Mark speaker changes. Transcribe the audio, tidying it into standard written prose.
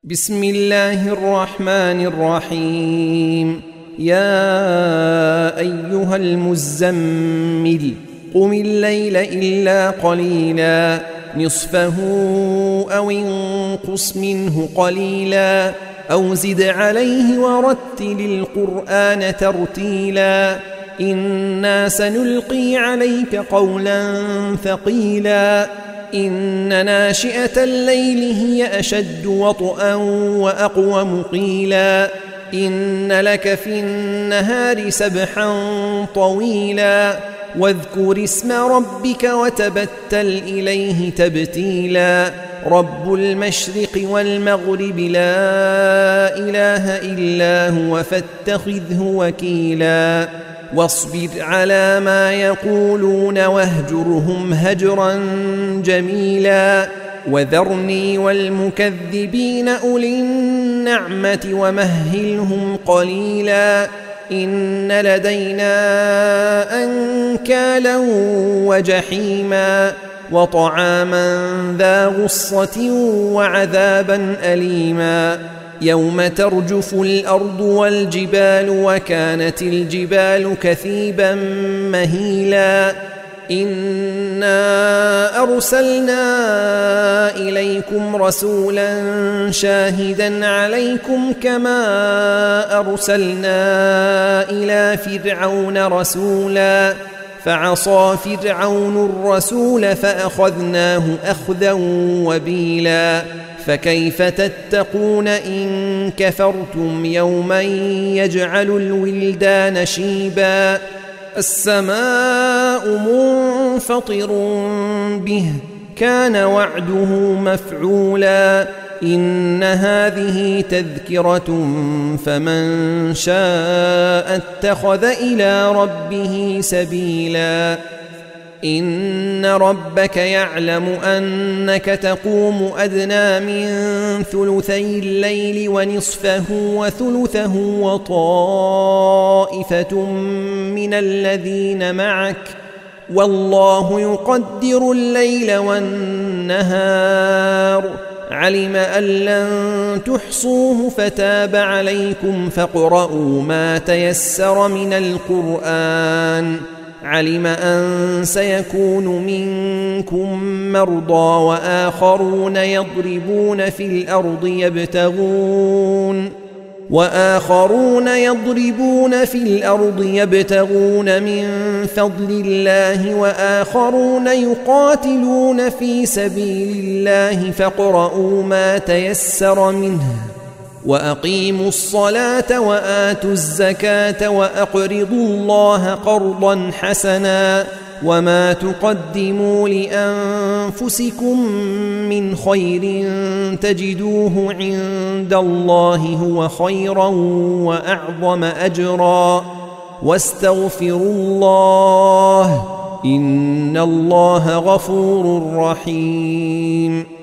Speaker 1: بسم الله الرحمن الرحيم. يا أيها المزمل قم الليل إلا قليلا نصفه أو انقص منه قليلا أو زد عليه ورتل القرآن ترتيلا إنا سنلقي عليك قولا ثقيلا إن ناشئة الليل هي أشد وطئا وأقوم قيلا إن لك في النهار سبحا طويلا واذكر اسم ربك وتبتل إليه تبتيلا رب المشرق والمغرب لا إله إلا هو فاتخذه وكيلا واصبر على ما يقولون واهجرهم هجرا جميلا وذرني والمكذبين أولي النعمة ومهلهم قليلا إن لدينا أنكالا وجحيما وطعاما ذا غصة وعذابا أليما يوم ترجف الأرض والجبال وكانت الجبال كثيبا مهيلا إنا أرسلنا إليكم رسولا شاهدا عليكم كما أرسلنا إلى فرعون رسولا فعصى فرعون الرسول فأخذناه أخذا وبيلا فكيف تتقون إن كفرتم يوما يجعل الولدان شيبا السماء منفطر به كان وعده مفعولا إن هذه تذكرة فمن شاء اتخذ إلى ربه سبيلا إن ربك يعلم أنك تقوم أدنى من ثلثي الليل ونصفه وثلثه وطائفة من الذين معك والله يقدر الليل والنهار علم أن لن تحصوه فتاب عليكم فاقرؤوا ما تيسر من القرآن علم أن سيكون منكم مرضى وآخرون يضربون في الأرض يبتغون من فضل الله وآخرون يقاتلون في سبيل الله فاقرؤوا ما تيسر منه وأقيموا الصلاة وآتوا الزكاة وأقرضوا الله قرضا حسنا وما تقدموا لأنفسكم من خير تجدوه عند الله هو خيرا وأعظم أجرا واستغفروا الله إن الله غفور رحيم.